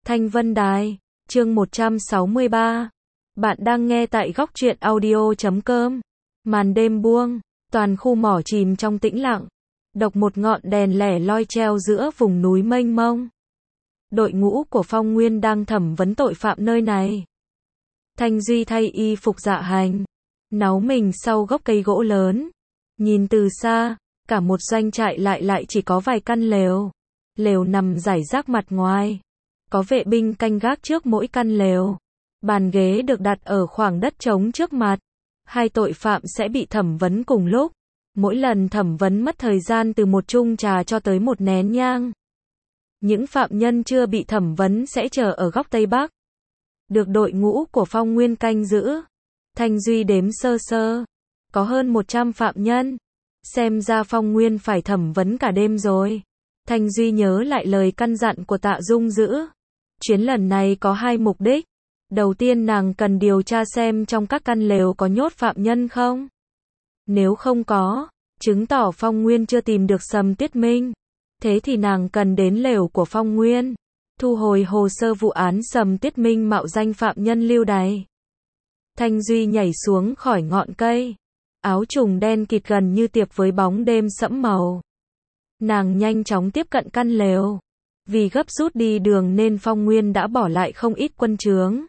Thanh Vân Đài, chương 163. Bạn đang nghe tại góc truyện audio.com. Màn đêm buông, toàn khu mỏ chìm trong tĩnh lặng. Độc một ngọn đèn lẻ loi treo giữa vùng núi mênh mông. Đội ngũ của Phong Nguyên đang thẩm vấn tội phạm nơi này. Thanh Duy thay y phục dạ hành, náu mình sau gốc cây gỗ lớn. Nhìn từ xa, cả một doanh trại lại chỉ có vài căn lều. Lều nằm rải rác mặt ngoài. Có vệ binh canh gác trước mỗi căn lều. Bàn ghế được đặt ở khoảng đất trống trước mặt. Hai tội phạm sẽ bị thẩm vấn cùng lúc. Mỗi lần thẩm vấn mất thời gian từ một chung trà cho tới một nén nhang. Những phạm nhân chưa bị thẩm vấn sẽ chờ ở góc Tây Bắc. Được đội ngũ của Phong Nguyên canh giữ. Thanh Duy đếm sơ sơ. Có hơn 100 phạm nhân. Xem ra Phong Nguyên phải thẩm vấn cả đêm rồi. Thanh Duy nhớ lại lời căn dặn của Tạ Dung Dữ. Chuyến lần này có hai mục đích. Đầu tiên nàng cần điều tra xem trong các căn lều có nhốt phạm nhân không. Nếu không có, chứng tỏ Phong Nguyên chưa tìm được Sầm Tuyết Minh. Thế thì nàng cần đến lều của Phong Nguyên, thu hồi hồ sơ vụ án Sầm Tuyết Minh mạo danh phạm nhân lưu đày. Thanh Duy nhảy xuống khỏi ngọn cây. Áo trùng đen kịt gần như tiệp với bóng đêm sẫm màu. Nàng nhanh chóng tiếp cận căn lều. Vì gấp rút đi đường nên Phong Nguyên đã bỏ lại không ít quân trướng.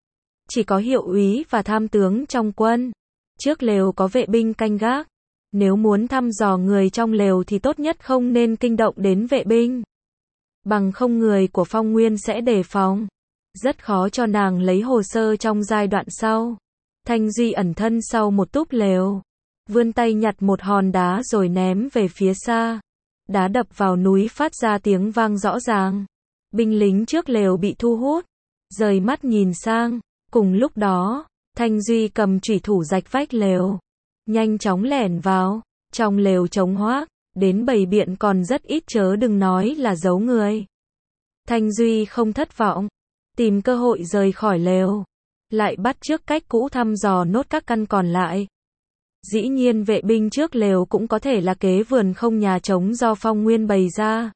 Chỉ có hiệu úy và tham tướng trong quân. Trước lều có vệ binh canh gác. Nếu muốn thăm dò người trong lều thì tốt nhất không nên kinh động đến vệ binh. Bằng không người của Phong Nguyên sẽ đề phòng. Rất khó cho nàng lấy hồ sơ trong giai đoạn sau. Thanh Duy ẩn thân sau một túp lều. Vươn tay nhặt một hòn đá rồi ném về phía xa. Đá đập vào núi phát ra tiếng vang rõ ràng. Binh lính trước lều bị thu hút. Rời mắt nhìn sang. Cùng lúc đó, Thanh Duy cầm chủy thủ rạch vách lều. Nhanh chóng lẻn vào. Trong lều trống hoác. Đến bầy biện còn rất ít chớ đừng nói là giấu người. Thanh Duy không thất vọng. Tìm cơ hội rời khỏi lều. Lại bắt chước cách cũ thăm dò nốt các căn còn lại. Dĩ nhiên vệ binh trước lều cũng có thể là kế vườn không nhà trống do Phong Nguyên bày ra.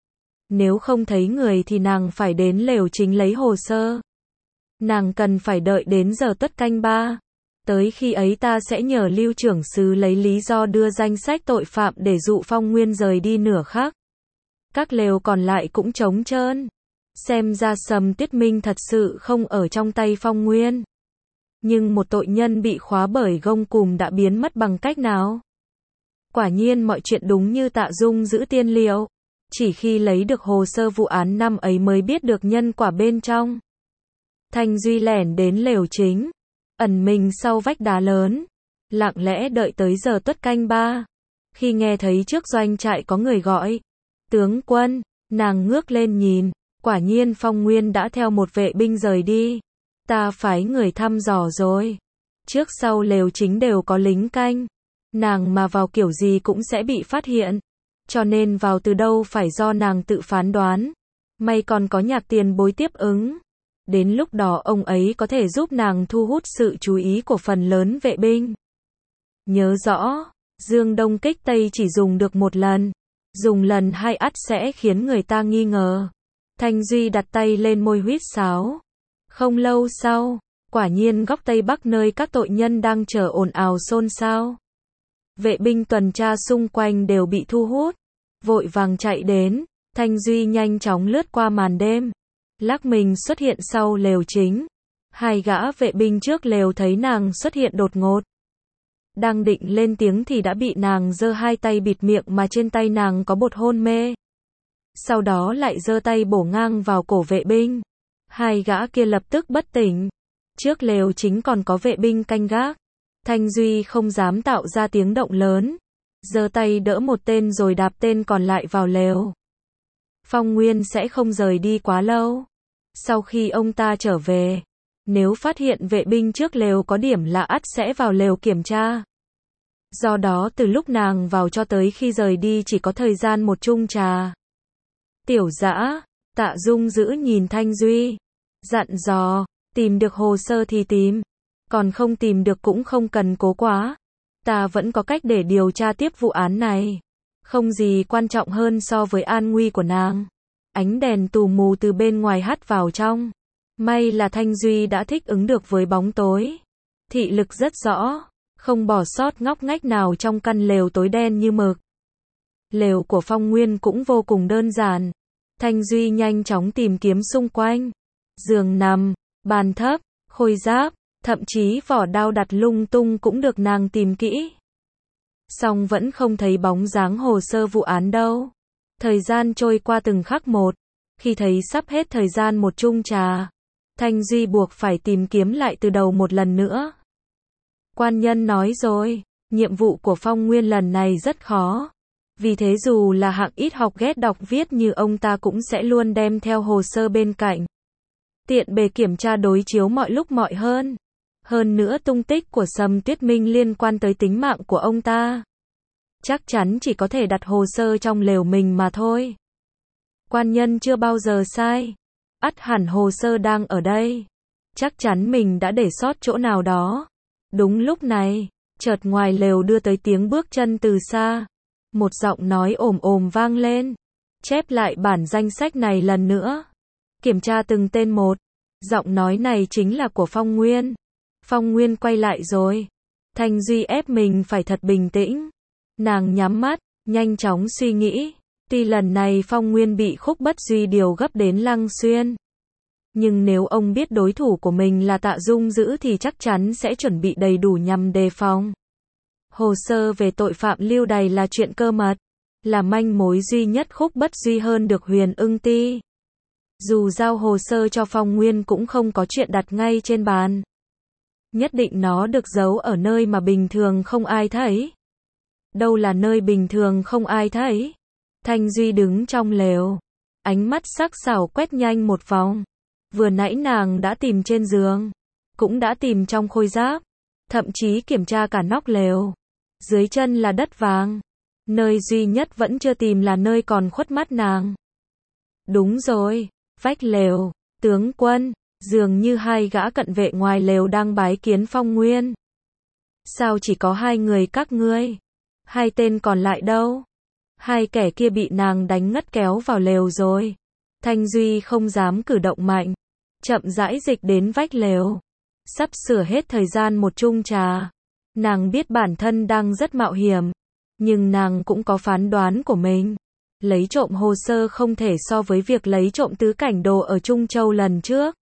Nếu không thấy người thì nàng phải đến lều chính lấy hồ sơ. Nàng cần phải đợi đến giờ tuất canh 3. Tới khi ấy ta sẽ nhờ Lưu trưởng sứ lấy lý do đưa danh sách tội phạm để dụ Phong Nguyên rời đi nửa khắc. Các lều còn lại cũng trống trơn. Xem ra Sầm Tuyết Minh thật sự không ở trong tay Phong Nguyên. Nhưng một tội nhân bị khóa bởi gông cùm đã biến mất bằng cách nào? Quả nhiên mọi chuyện đúng như Tạ Dung Dữ tiên liệu. Chỉ khi lấy được hồ sơ vụ án năm ấy mới biết được nhân quả bên trong. Thanh Duy lẻn đến lều chính. Ẩn mình sau vách đá lớn. Lặng lẽ đợi tới giờ tuất canh 3. Khi nghe thấy trước doanh trại có người gọi. Tướng quân, nàng ngước lên nhìn. Quả nhiên Phong Nguyên đã theo một vệ binh rời đi. Ta phái người thăm dò rồi. Trước sau lều chính đều có lính canh. Nàng mà vào kiểu gì cũng sẽ bị phát hiện. Cho nên vào từ đâu phải do nàng tự phán đoán. May còn có Nhạc tiền bối tiếp ứng. Đến lúc đó ông ấy có thể giúp nàng thu hút sự chú ý của phần lớn vệ binh. Nhớ rõ, Dương Đông kích Tây chỉ dùng được một lần. Dùng lần hai ắt sẽ khiến người ta nghi ngờ. Thanh Duy đặt tay lên môi huýt sáo. Không lâu sau, quả nhiên góc Tây Bắc nơi các tội nhân đang chờ ồn ào xôn xao. Vệ binh tuần tra xung quanh đều bị thu hút. Vội vàng chạy đến, Thanh Duy nhanh chóng lướt qua màn đêm. Lắc mình xuất hiện sau lều chính. Hai gã vệ binh trước lều thấy nàng xuất hiện đột ngột. Đang định lên tiếng thì đã bị nàng giơ hai tay bịt miệng mà trên tay nàng có bột hôn mê. Sau đó lại giơ tay bổ ngang vào cổ vệ binh. Hai gã kia lập tức bất tỉnh. Trước lều chính còn có vệ binh canh gác. Thanh Duy không dám tạo ra tiếng động lớn. Giơ tay đỡ một tên rồi đạp tên còn lại vào lều. Phong Nguyên sẽ không rời đi quá lâu. Sau khi ông ta trở về, nếu phát hiện vệ binh trước lều có điểm lạ ắt sẽ vào lều kiểm tra. Do đó từ lúc nàng vào cho tới khi rời đi chỉ có thời gian một chung trà. Tiểu Dã, Tạ Dung Dữ nhìn Thanh Duy. Dặn dò, tìm được hồ sơ thì tìm. Còn không tìm được cũng không cần cố quá. Ta vẫn có cách để điều tra tiếp vụ án này. Không gì quan trọng hơn so với an nguy của nàng. Ánh đèn tù mù từ bên ngoài hắt vào trong. May là Thanh Duy đã thích ứng được với bóng tối. Thị lực rất rõ, không bỏ sót ngóc ngách nào trong căn lều tối đen như mực. Lều của Phong Nguyên cũng vô cùng đơn giản. Thanh Duy nhanh chóng tìm kiếm xung quanh. Giường nằm, bàn thấp, khôi giáp, thậm chí vỏ đao đặt lung tung cũng được nàng tìm kỹ. Song vẫn không thấy bóng dáng hồ sơ vụ án đâu. Thời gian trôi qua từng khắc một. Khi thấy sắp hết thời gian một chung trà, Thanh Duy buộc phải tìm kiếm lại từ đầu một lần nữa. Quan nhân nói rồi, nhiệm vụ của Phong Nguyên lần này rất khó. Vì thế dù là hạng ít học ghét đọc viết như ông ta cũng sẽ luôn đem theo hồ sơ bên cạnh. Tiện bề kiểm tra đối chiếu mọi lúc mọi hơn. Hơn nữa tung tích của Sầm Tuyết Minh liên quan tới tính mạng của ông ta. Chắc chắn chỉ có thể đặt hồ sơ trong lều mình mà thôi. Quan nhân chưa bao giờ sai. Ắt hẳn hồ sơ đang ở đây. Chắc chắn mình đã để sót chỗ nào đó. Đúng lúc này, chợt ngoài lều đưa tới tiếng bước chân từ xa. Một giọng nói ồm ồm vang lên. Chép lại bản danh sách này lần nữa. Kiểm tra từng tên một. Giọng nói này chính là của Phong Nguyên. Phong Nguyên quay lại rồi. Thanh Duy ép mình phải thật bình tĩnh. Nàng nhắm mắt, nhanh chóng suy nghĩ. Tuy lần này Phong Nguyên bị Khúc Bất Duy điều gấp đến Lăng Xuyên. Nhưng nếu ông biết đối thủ của mình là Tạ Dung Dữ thì chắc chắn sẽ chuẩn bị đầy đủ nhằm đề phòng. Hồ sơ về tội phạm lưu đày là chuyện cơ mật. Là manh mối duy nhất Khúc Bất Duy hơn được Huyền Ưng Ti. Dù giao hồ sơ cho Phong Nguyên cũng không có chuyện đặt ngay trên bàn. Nhất định nó được giấu ở nơi mà bình thường không ai thấy. Đâu là nơi bình thường không ai thấy. Thanh Duy đứng trong lều. Ánh mắt sắc sảo quét nhanh một vòng. Vừa nãy nàng đã tìm trên giường. Cũng đã tìm trong khôi giáp. Thậm chí kiểm tra cả nóc lều. Dưới chân là đất vàng. Nơi duy nhất vẫn chưa tìm là nơi còn khuất mắt nàng. Đúng rồi. Vách lều. Tướng quân. Dường như hai gã cận vệ ngoài lều đang bái kiến Phong Nguyên. Sao chỉ có hai người các ngươi? Hai tên còn lại đâu? Hai kẻ kia bị nàng đánh ngất kéo vào lều rồi. Thanh Duy không dám cử động mạnh. Chậm rãi dịch đến vách lều. Sắp sửa hết thời gian một chung trà. Nàng biết bản thân đang rất mạo hiểm. Nhưng nàng cũng có phán đoán của mình. Lấy trộm hồ sơ không thể so với việc lấy trộm tứ cảnh đồ ở Trung Châu lần trước.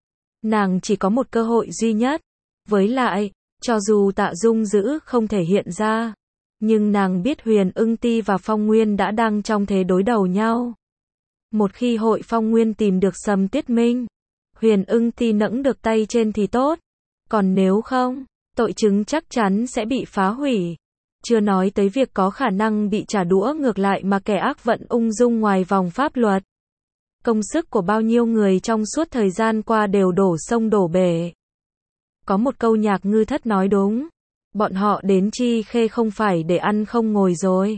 Nàng chỉ có một cơ hội duy nhất. Với lại, cho dù Tạ Dung Dữ không thể hiện ra. Nhưng nàng biết Huyền Ưng Ti và Phong Nguyên đã đang trong thế đối đầu nhau. Một khi hội Phong Nguyên tìm được Sầm Tuyết Minh, Huyền Ưng Ti nẫng được tay trên thì tốt. Còn nếu không, tội chứng chắc chắn sẽ bị phá hủy. Chưa nói tới việc có khả năng bị trả đũa ngược lại mà kẻ ác vận ung dung ngoài vòng pháp luật. Công sức của bao nhiêu người trong suốt thời gian qua đều đổ sông đổ bể. Có một câu Nhạc Ngư Thất nói đúng. Bọn họ đến Chi Khê không phải để ăn không ngồi rồi.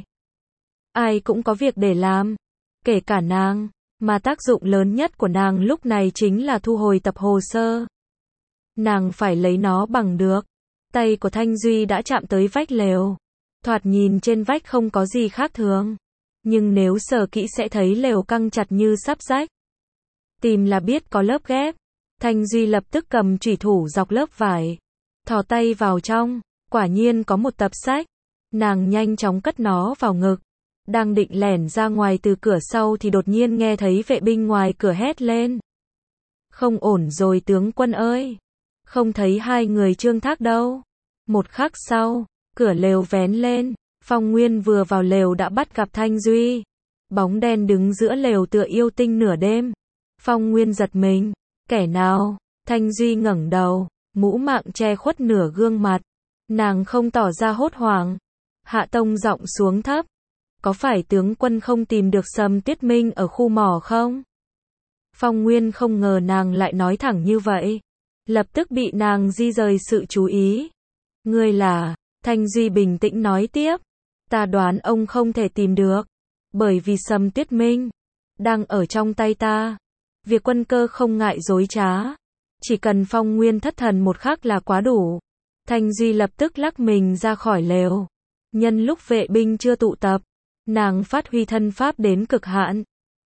Ai cũng có việc để làm. Kể cả nàng. Mà tác dụng lớn nhất của nàng lúc này chính là thu hồi tập hồ sơ. Nàng phải lấy nó bằng được. Tay của Thanh Duy đã chạm tới vách lều. Thoạt nhìn trên vách không có gì khác thường. Nhưng nếu sờ kỹ sẽ thấy lều căng chặt như sắp rách. Tìm là biết có lớp ghép. Thanh Duy lập tức cầm chủy thủ dọc lớp vải. Thò tay vào trong. Quả nhiên có một tập sách. Nàng nhanh chóng cất nó vào ngực. Đang định lẻn ra ngoài từ cửa sau thì đột nhiên nghe thấy vệ binh ngoài cửa hét lên. Không ổn rồi tướng quân ơi. Không thấy hai người Trương Thác đâu. Một khắc sau, cửa lều vén lên. Phong Nguyên vừa vào lều đã bắt gặp Thanh Duy. Bóng đen đứng giữa lều tựa yêu tinh nửa đêm. Phong Nguyên giật mình. Kẻ nào? Thanh Duy ngẩng đầu. Mũ mạng che khuất nửa gương mặt. Nàng không tỏ ra hốt hoảng. Hạ tông giọng xuống thấp. Có phải tướng quân không tìm được Sầm Tuyết Minh ở khu mỏ không? Phong Nguyên không ngờ nàng lại nói thẳng như vậy. Lập tức bị nàng di rời sự chú ý. Ngươi là... Thanh Duy bình tĩnh nói tiếp. Ta đoán ông không thể tìm được. Bởi vì Sầm Tuyết Minh đang ở trong tay ta. Việc quân cơ không ngại dối trá. Chỉ cần Phong Nguyên thất thần một khắc là quá đủ. Thanh Duy lập tức lắc mình ra khỏi lều. Nhân lúc vệ binh chưa tụ tập, nàng phát huy thân pháp đến cực hạn.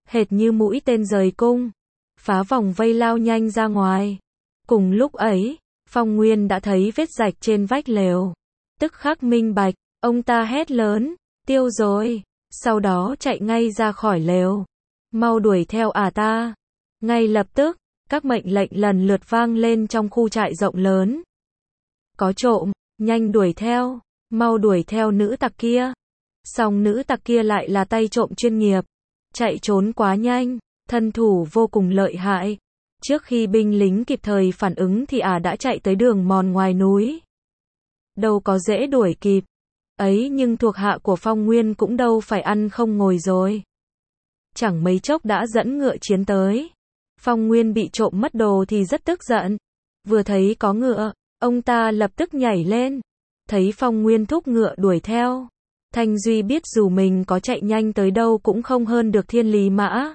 hệt như mũi tên rời cung, phá vòng vây lao nhanh ra ngoài. Cùng lúc ấy, Phong Nguyên đã thấy vết rạch trên vách lều, tức khắc minh bạch, ông ta hét lớn, tiêu rồi, sau đó chạy ngay ra khỏi lều, mau đuổi theo ta. Ngay lập tức, các mệnh lệnh lần lượt vang lên trong khu trại rộng lớn. Có trộm, nhanh đuổi theo, mau đuổi theo nữ tặc kia. Song nữ tặc kia lại là tay trộm chuyên nghiệp, chạy trốn quá nhanh, thân thủ vô cùng lợi hại. Trước khi binh lính kịp thời phản ứng thì đã chạy tới đường mòn ngoài núi. Đâu có dễ đuổi kịp. Ấy nhưng thuộc hạ của Phong Nguyên cũng đâu phải ăn không ngồi rồi. Chẳng mấy chốc đã dẫn ngựa chiến tới. Phong Nguyên bị trộm mất đồ thì rất tức giận. Vừa thấy có ngựa, ông ta lập tức nhảy lên. Thấy Phong Nguyên thúc ngựa đuổi theo. Thanh Duy biết dù mình có chạy nhanh tới đâu cũng không hơn được Thiên Lý Mã.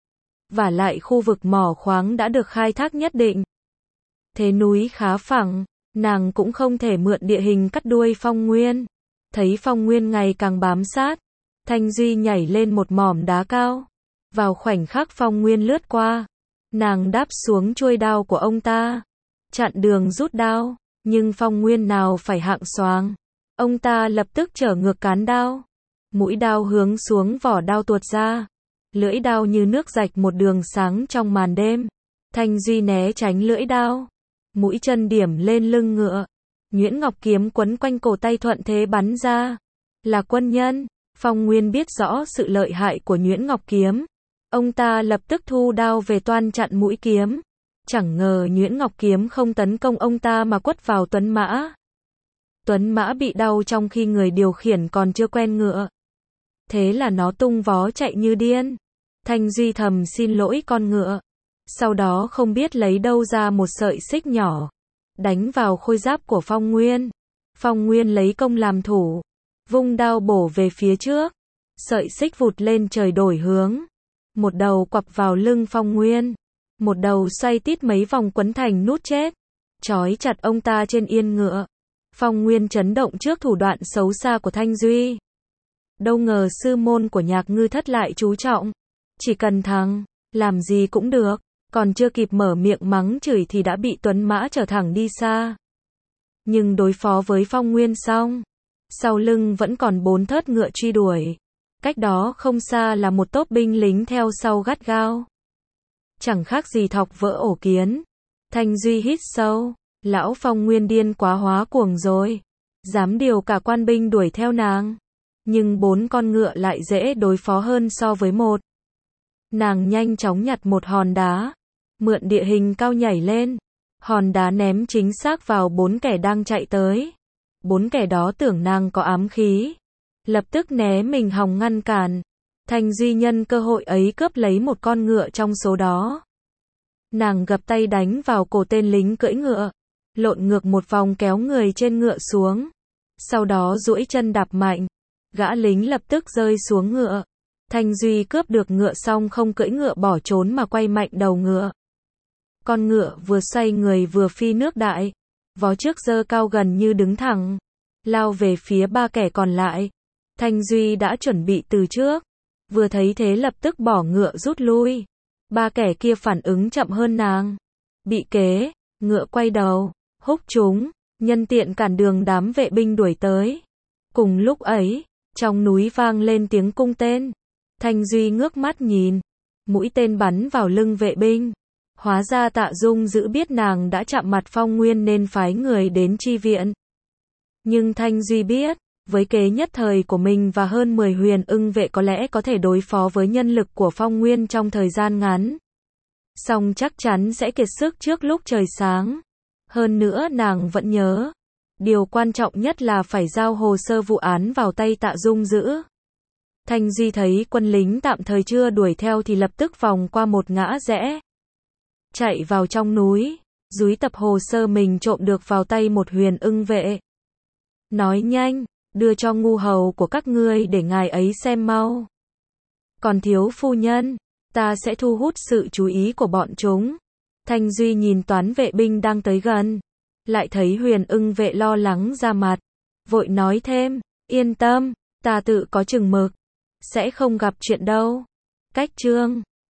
Vả lại khu vực mỏ khoáng đã được khai thác nhất định. Thế núi khá phẳng, nàng cũng không thể mượn địa hình cắt đuôi Phong Nguyên. Thấy Phong Nguyên ngày càng bám sát, Thanh Duy nhảy lên một mỏm đá cao. Vào khoảnh khắc Phong Nguyên lướt qua, nàng đáp xuống chuôi đao của ông ta, chặn đường rút đao, nhưng Phong Nguyên nào phải hạng xoàng. Ông ta lập tức trở ngược cán đao, mũi đao hướng xuống vỏ đao tuột ra, lưỡi đao như nước rạch một đường sáng trong màn đêm. Thanh Duy né tránh lưỡi đao, mũi chân điểm lên lưng ngựa, nhuyễn ngọc kiếm quấn quanh cổ tay thuận thế bắn ra. Là quân nhân, Phong Nguyên biết rõ sự lợi hại của nhuyễn ngọc kiếm. Ông ta lập tức thu đao về toan chặn mũi kiếm. Chẳng ngờ nhuyễn ngọc kiếm không tấn công ông ta mà quất vào Tuấn Mã. Tuấn Mã bị đau trong khi người điều khiển còn chưa quen ngựa. Thế là nó tung vó chạy như điên. Thanh Duy thầm xin lỗi con ngựa. Sau đó không biết lấy đâu ra một sợi xích nhỏ, đánh vào khôi giáp của Phong Nguyên. Phong Nguyên lấy công làm thủ, vung đao bổ về phía trước. Sợi xích vụt lên trời đổi hướng. Một đầu quặp vào lưng Phong Nguyên, một đầu xoay tít mấy vòng quấn thành nút chết, trói chặt ông ta trên yên ngựa. Phong Nguyên chấn động trước thủ đoạn xấu xa của Thanh Duy. Đâu ngờ sư môn của Nhạc Ngư Thất lại chú trọng, chỉ cần thắng, làm gì cũng được. Còn chưa kịp mở miệng mắng chửi thì đã bị Tuấn Mã trở thẳng đi xa. Nhưng đối phó với Phong Nguyên xong, sau lưng vẫn còn 4 thớt ngựa truy đuổi. Cách đó không xa là một tốp binh lính theo sau gắt gao. Chẳng khác gì thọc vỡ ổ kiến. Thanh Duy hít sâu, lão Phong Nguyên điên quá hóa cuồng rồi, dám điều cả quan binh đuổi theo nàng. Nhưng 4 con ngựa lại dễ đối phó hơn so với một. Nàng nhanh chóng nhặt một hòn đá, mượn địa hình cao nhảy lên, hòn đá ném chính xác vào 4 kẻ đang chạy tới. 4 kẻ đó tưởng nàng có ám khí, lập tức né mình hòng ngăn cản. Thanh Duy nhân cơ hội ấy cướp lấy một con ngựa trong số đó. Nàng gập tay đánh vào cổ tên lính cưỡi ngựa, lộn ngược một vòng kéo người trên ngựa xuống. Sau đó duỗi chân đạp mạnh, gã lính lập tức rơi xuống ngựa. Thanh Duy cướp được ngựa xong không cưỡi ngựa bỏ trốn mà quay mạnh đầu ngựa. Con ngựa vừa xoay người vừa phi nước đại, vó trước giơ cao gần như đứng thẳng, lao về phía 3 kẻ còn lại. Thanh Duy đã chuẩn bị từ trước, vừa thấy thế lập tức bỏ ngựa rút lui. 3 kẻ kia phản ứng chậm hơn nàng, bị kế, ngựa quay đầu, húc chúng, nhân tiện cản đường đám vệ binh đuổi tới. Cùng lúc ấy, trong núi vang lên tiếng cung tên. Thanh Duy ngước mắt nhìn, mũi tên bắn vào lưng vệ binh. Hóa ra Tạ Dung Dữ biết nàng đã chạm mặt Phong Nguyên nên phái người đến chi viện. Nhưng Thanh Duy biết, với kế nhất thời của mình và hơn 10 huyền ưng vệ có lẽ có thể đối phó với nhân lực của Phong Nguyên trong thời gian ngắn. Song chắc chắn sẽ kiệt sức trước lúc trời sáng. Hơn nữa nàng vẫn nhớ, điều quan trọng nhất là phải giao hồ sơ vụ án vào tay Tạ Dung Dữ. Thanh Duy thấy quân lính tạm thời chưa đuổi theo thì lập tức vòng qua một ngã rẽ, chạy vào trong núi, dúi tập hồ sơ mình trộm được vào tay một huyền ưng vệ. Nói nhanh, đưa cho ngu hầu của các ngươi để ngài ấy xem mau. Còn thiếu phu nhân, ta sẽ thu hút sự chú ý của bọn chúng. Thanh Duy nhìn toán vệ binh đang tới gần, lại thấy huyền ưng vệ lo lắng ra mặt, vội nói thêm, yên tâm, ta tự có chừng mực, sẽ không gặp chuyện đâu. Cách chương